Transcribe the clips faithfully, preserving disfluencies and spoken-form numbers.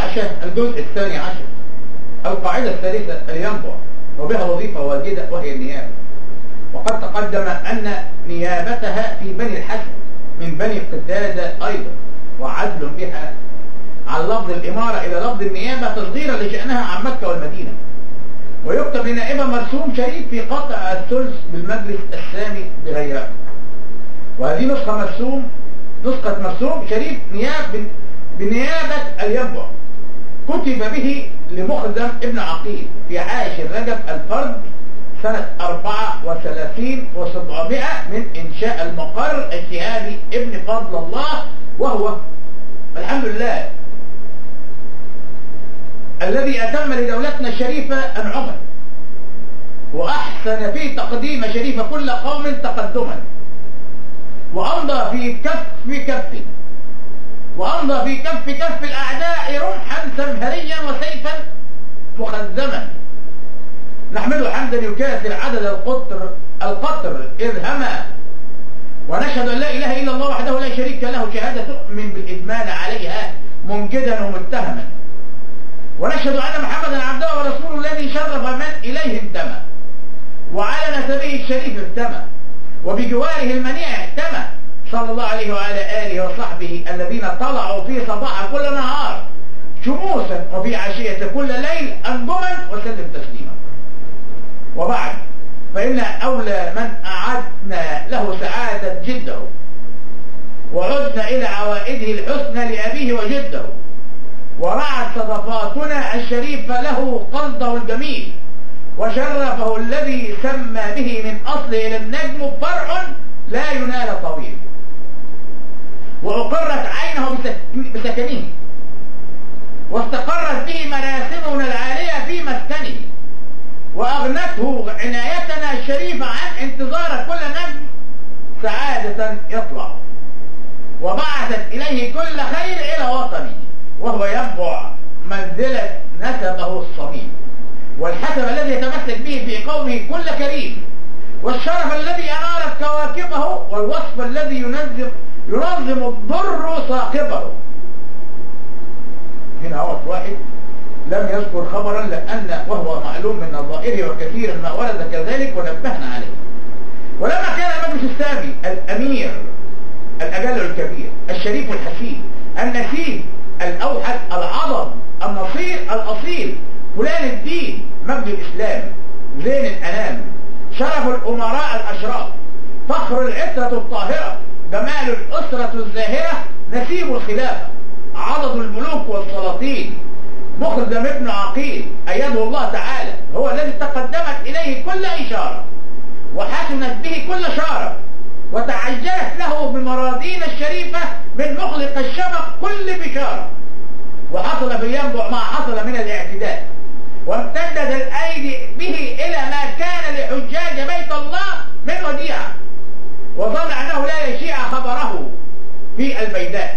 الحاشة الجزء الثاني عشر. القاعدة الثالثة الينبع وبها وظيفة واجدة وهي النيابة، وقد تقدم أن نيابتها في بني الحسن من بني قتادة أيضا، وعدل بها عن لفظ الإمارة إلى لفظ النيابة تصغيرا لشأنها عن مكة والمدينة. ويكتب لنائبة مرسوم شريف في قطع الثلث بالمجلس السامي بغيرها. وهذه نسخة مرسوم نسخة مرسوم شريف نياب بنيابة الينبع كتب به لمخزم ابن عقيل في عاشر رجب الفرد سنة أربعة وثلاثين وسبعمائة من إنشاء المقر الشهابي ابن فضل الله، وهو الحمد لله الذي أتم لدولتنا الشريفة أنعمه وأحسن في تقديم شريف كل قوم تقدما، وأمضى في كف كف وأمضى في كف كف الأعداء رمحا سمهريا وسيفا مخزما. نحمده حمدا يكاثر عدد القطر القطر إذ هما، ونشهد أن لا إله إلا الله وحده لا شريك له شهادة تؤمن بالإدمان عليها منجدا ومتهما، ونشهد أن محمدا عبده ورسوله الذي شرف من إليه انتمى وعلى نسبه الشريف اهتمى وبجواره المنيع اهتمى، صلى الله عليه وعلى آله وصحبه الذين طلعوا في صباح كل نهار شموسا وفي عشية كل ليل أنجما، وسلم تسليما. وبعد، فإن أولى من أعدنا له سعادة جده وعدنا إلى عوائده الحسنى لأبيه وجده، ورعت صدفاتنا الشريفة له قصده الجميل، وشرفه الذي سمى به من أصله إلى النجم فرع لا ينال طويل، وأقرت عينه بسكنه، واستقرت به مراسمنا العالية في مسكنه، وأغنته عنايتنا الشريفة عن انتظار كل نجم سعادة يطلع، وبعثت إليه كل خير إلى وطنه، وهو ينبع منزلة نسبه الصميم، والحسب الذي يتمسك به في قومه كل كريم، والشرف الذي أنارت كواكبه، والوصف الذي ينظم ينظم الضر صاحبه. هنا وصف واحد لم يذكر خبرا، لأن وهو معلوم من نظائره وكثير ما ورد كذلك ونبهنا عليه. ولما كان المجلس السامي الأمير الأجل الكبير الشريف الحسين النسيب الأوحد العظم النصير الأصيل فلان الدين مجد الإسلام زين الأنام شرف الأمراء الأشراف فخر العترة الطاهرة جمال الأسرة الزاهرة نسيب الخلافة عضد الملوك والسلاطين مخزم ابن عقيل أيده الله تعالى، هو الذي تقدمت إليه كل إشارة وحسنت به كل شارة، وتعجلت له بمراضين الشريفة من مخلق الشفق كل بشارة. وحصل في ينبع ما حصل من الاعتداء، وامتدت الأيدي به إلى ما كان لحجاج بيت الله من وديعة، وظن أنه لا يشيع خبره في البيداء،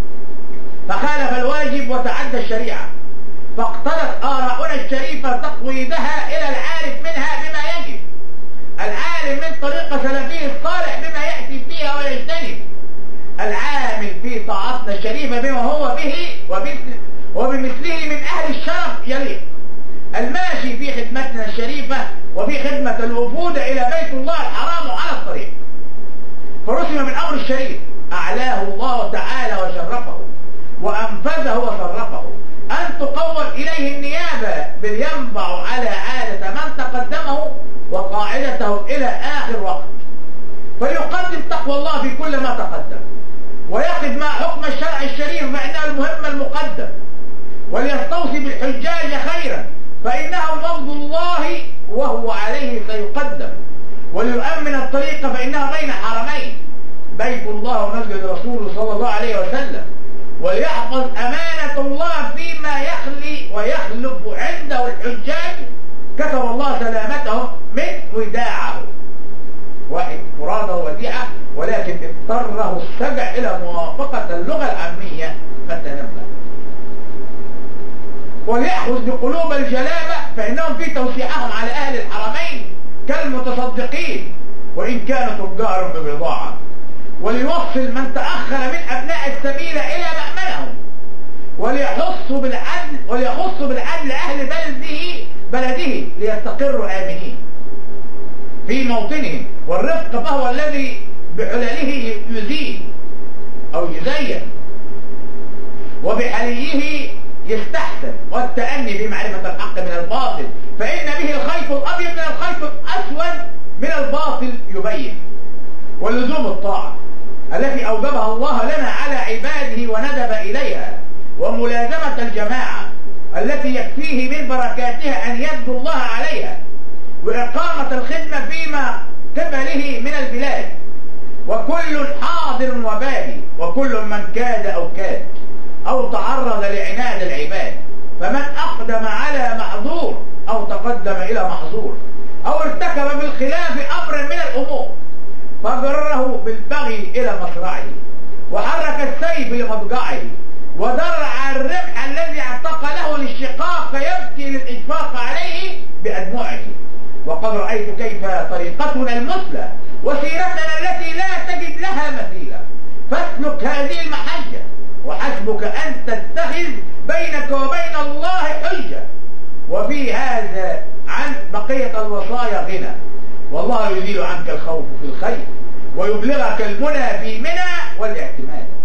فخالف الواجب وتعدى الشريعة، فاقتضت آراؤنا الشريفة تقويدها إلى العارف منها بما يجب، العالم من طريق سلفيه الصالح بما يأتي فيها ويجتنب، العامل في طاعتنا الشريفة بما هو به وبمثله من أهل الشرف يليق، الماشي في خدمتنا الشريفة وفي خدمة الوفود إلى بيت الله الحرام على الطريق. فرسم من أمر الشريف أعلاه الله تعالى وشرفه وأنفذه وصرفه أن تقوم إليه النيابة بالينبع على عادة من تقدمه وقاعدته إلى آخر وقت، فليقدم تقوى الله في كل ما تقدم، ويقف مع حكم الشرع الشريف فإنه المهم المقدم، وليستوصي بالحجاج خيرا فإنهم وفد الله وهو عليه سيقدم، وليؤمن الطريق فإنه بين حرمين بيت الله ومسجد رسوله صلى الله عليه وسلم، وليحفظ أمانة الله فيما يخلي ويخلف عنده الحجاج كتب الله سلامته من وداعه. واحد مراده وديعة، ولكن اضطره السجع إلى موافقة اللغة العامية فتنبه. وليأخذ بقلوب الجلابة فإنهم في توسيعهم على أهل الحرمين كالمتصدقين وإن كانوا تجار ببضاعة، وليوصل من تأخر من أبناء السبيل إلى مأمنهم، وليحصوا بالعدل ليستقروا آمنين في موطنهم، والرفق فهو الذي بحلله يزين أو يزين، وبحليه يستحسن، والتأني بمعرفة الحق من الباطل، فإن به الخيط الأبيض من الخيط الأسود من الباطل يبين. ولزوم الطاعة التي أوجبها الله لنا على عباده وندب إليها، وملازمة الجماعة التي يكفيه من بركاتها أن يدعو الله عليها، وإقامة الخدمة فيما قبله من البلاد، وكل حاضر وبادي، وكل من كاد أو كاد أو تعرض لعناد العباد، فمن أقدم على محظور أو تقدم إلى محظور أو ارتكب بالخلاف أمرا من الأمور فجره بالبغي إلى مصرعه، وحرك السيف لمضجعه، ودرع الربح الذي اعتق له للشقاق فيبكي للإشفاق عليه بأدمعه. وقد رأيت كيف طريقتنا المثلى وسيرتنا التي لا تجد لها مثيلا، فاسلك هذه المحجة وحسبك أن تتخذ بينك وبين الله حجة، وفي هذا عن بقية الوصايا غنى، والله يزيل عنك الخوف في الخير ويبلغك المنى في منى والاعتماد.